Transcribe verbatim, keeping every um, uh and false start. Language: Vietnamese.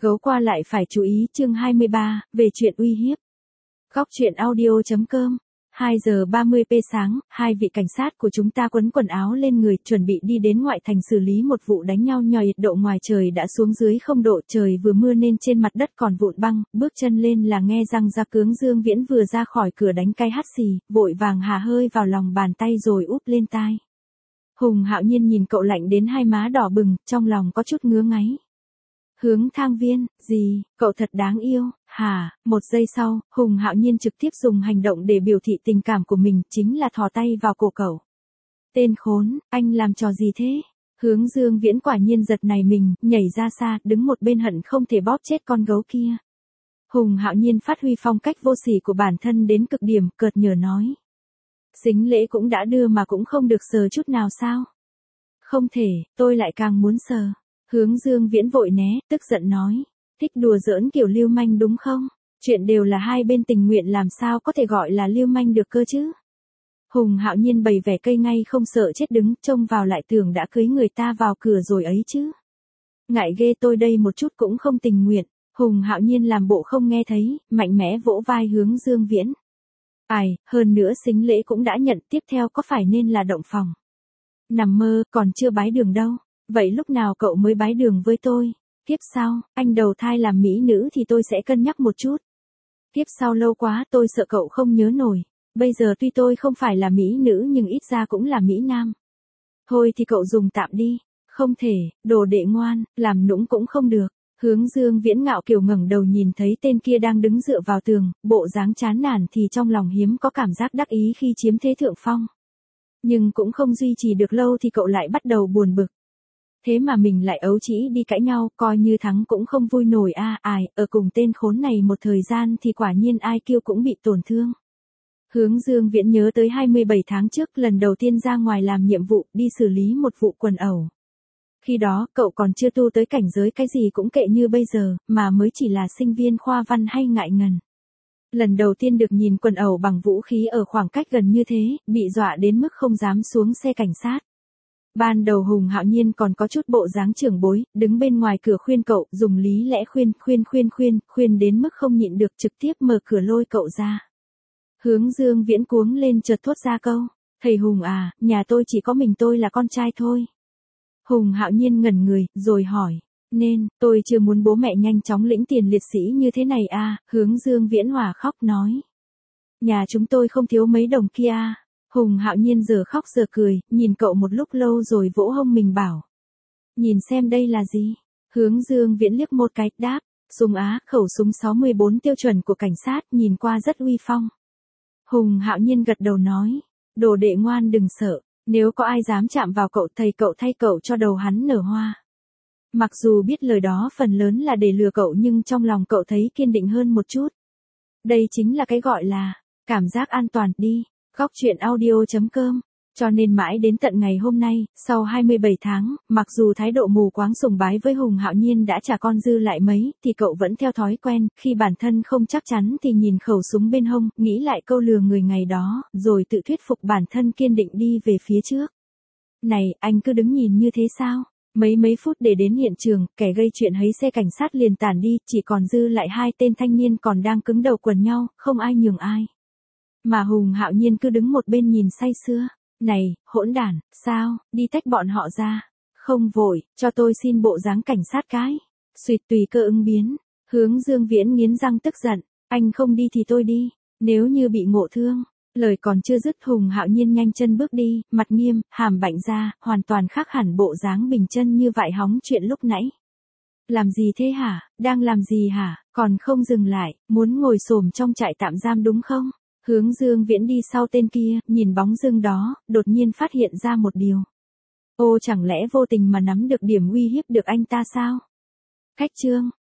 Gấu qua lại phải chú ý chương hai mươi ba, về chuyện uy hiếp. Góc truyện audio.com hai giờ ba mươi phút sáng, hai vị cảnh sát của chúng ta quấn quần áo lên người, chuẩn bị đi đến ngoại thành xử lý một vụ đánh nhau nhỏ. Nhiệt độ ngoài trời đã xuống dưới không độ, trời vừa mưa nên trên mặt đất còn vụn băng, bước chân lên là nghe răng ra. Cướng Dương Viễn vừa ra khỏi cửa đánh cay hắt xì, vội vàng hà hơi vào lòng bàn tay rồi úp lên tai. Hùng Hạo Nhiên nhìn cậu lạnh đến hai má đỏ bừng, trong lòng có chút ngứa ngáy. Hướng Thang Viên, gì, cậu thật đáng yêu, hả? Một giây sau, Hùng Hạo Nhiên trực tiếp dùng hành động để biểu thị tình cảm của mình, chính là thò tay vào cổ cậu. Tên khốn, anh làm trò gì thế? Hướng Dương Viễn quả nhiên giật nảy mình, nhảy ra xa, đứng một bên hận không thể bóp chết con gấu kia. Hùng Hạo Nhiên phát huy phong cách vô sỉ của bản thân đến cực điểm, cợt nhở nói. Sính lễ cũng đã đưa mà cũng không được sờ chút nào sao? Không thể, tôi lại càng muốn sờ. Hướng Dương Viễn vội né, tức giận nói. Thích đùa giỡn kiểu lưu manh đúng không? Chuyện đều là hai bên tình nguyện, làm sao có thể gọi là lưu manh được cơ chứ? Hùng Hạo Nhiên bày vẻ cây ngay không sợ chết, đứng trông vào lại tưởng đã cưới người ta vào cửa rồi ấy chứ. Ngại ghê, tôi đây một chút cũng không tình nguyện. Hùng Hạo Nhiên làm bộ không nghe thấy, mạnh mẽ vỗ vai Hướng Dương Viễn. Ai, hơn nữa sính lễ cũng đã nhận, tiếp theo có phải nên là động phòng? Nằm mơ, còn chưa bái đường đâu. Vậy lúc nào cậu mới bái đường với tôi? Tiếp sau, anh đầu thai làm mỹ nữ thì tôi sẽ cân nhắc một chút. Tiếp sau lâu quá, tôi sợ cậu không nhớ nổi. Bây giờ tuy tôi không phải là mỹ nữ nhưng ít ra cũng là mỹ nam. Thôi thì cậu dùng tạm đi. Không thể, đồ đệ ngoan, làm nũng cũng không được. Hướng Dương Viễn ngạo kiều ngẩng đầu nhìn thấy tên kia đang đứng dựa vào tường, bộ dáng chán nản thì trong lòng hiếm có cảm giác đắc ý khi chiếm thế thượng phong. Nhưng cũng không duy trì được lâu thì cậu lại bắt đầu buồn bực. Thế mà mình lại ấu trĩ đi cãi nhau, coi như thắng cũng không vui nổi a, à, ai, ở cùng tên khốn này một thời gian thì quả nhiên ai kêu cũng bị tổn thương. Hướng Dương Viễn nhớ tới hai mươi bảy tháng trước, lần đầu tiên ra ngoài làm nhiệm vụ, đi xử lý một vụ quần ẩu. Khi đó, cậu còn chưa tu tới cảnh giới cái gì cũng kệ như bây giờ, mà mới chỉ là sinh viên khoa văn hay ngại ngần. Lần đầu tiên được nhìn quần ẩu bằng vũ khí ở khoảng cách gần như thế, bị dọa đến mức không dám xuống xe cảnh sát. Ban đầu Hùng Hạo Nhiên còn có chút bộ dáng trưởng bối, đứng bên ngoài cửa khuyên cậu, dùng lý lẽ khuyên, khuyên khuyên khuyên, khuyên đến mức không nhịn được trực tiếp mở cửa lôi cậu ra. Hướng Dương Viễn cuống lên chợt thốt ra câu, thầy Hùng à, nhà tôi chỉ có mình tôi là con trai thôi. Hùng Hạo Nhiên ngẩn người, rồi hỏi, nên, tôi chưa muốn bố mẹ nhanh chóng lĩnh tiền liệt sĩ như thế này à, Hướng Dương Viễn hòa khóc nói. Nhà chúng tôi không thiếu mấy đồng kia à. Hùng Hạo Nhiên giờ khóc giờ cười, nhìn cậu một lúc lâu rồi vỗ hông mình bảo. Nhìn xem đây là gì? Hướng Dương Viễn liếc một cái, đáp, súng Á, khẩu súng sáu mươi bốn tiêu chuẩn của cảnh sát, nhìn qua rất uy phong. Hùng Hạo Nhiên gật đầu nói, đồ đệ ngoan đừng sợ, nếu có ai dám chạm vào cậu thầy cậu thay cậu cho đầu hắn nở hoa. Mặc dù biết lời đó phần lớn là để lừa cậu nhưng trong lòng cậu thấy kiên định hơn một chút. Đây chính là cái gọi là, cảm giác an toàn đi. Góc truyện audio.com, cho nên mãi đến tận ngày hôm nay, sau hai mươi bảy tháng, mặc dù thái độ mù quáng sùng bái với Hùng Hạo Nhiên đã chả con dư lại mấy, thì cậu vẫn theo thói quen, khi bản thân không chắc chắn thì nhìn khẩu súng bên hông, nghĩ lại câu lừa người ngày đó, rồi tự thuyết phục bản thân kiên định đi về phía trước. Này, anh cứ đứng nhìn như thế sao? Mấy mấy phút để đến hiện trường, kẻ gây chuyện hấy xe cảnh sát liền tản đi, chỉ còn dư lại hai tên thanh niên còn đang cứng đầu quần nhau, không ai nhường ai. Mà Hùng Hạo Nhiên cứ đứng một bên nhìn say sưa. Này, hỗn đản, sao, đi tách bọn họ ra. Không vội, cho tôi xin bộ dáng cảnh sát cái. Xuyệt tùy cơ ứng biến. Hướng Dương Viễn nghiến răng tức giận. Anh không đi thì tôi đi. Nếu như bị ngộ thương. Lời còn chưa dứt Hùng Hạo Nhiên nhanh chân bước đi, mặt nghiêm, hàm bạnh ra, hoàn toàn khác hẳn bộ dáng bình chân như vại hóng chuyện lúc nãy. Làm gì thế hả, đang làm gì hả, còn không dừng lại, muốn ngồi xổm trong trại tạm giam đúng không? Hướng Dương Viễn đi sau tên kia, nhìn bóng dưng đó, đột nhiên phát hiện ra một điều. Ô chẳng lẽ vô tình mà nắm được điểm uy hiếp được anh ta sao? Cách chương,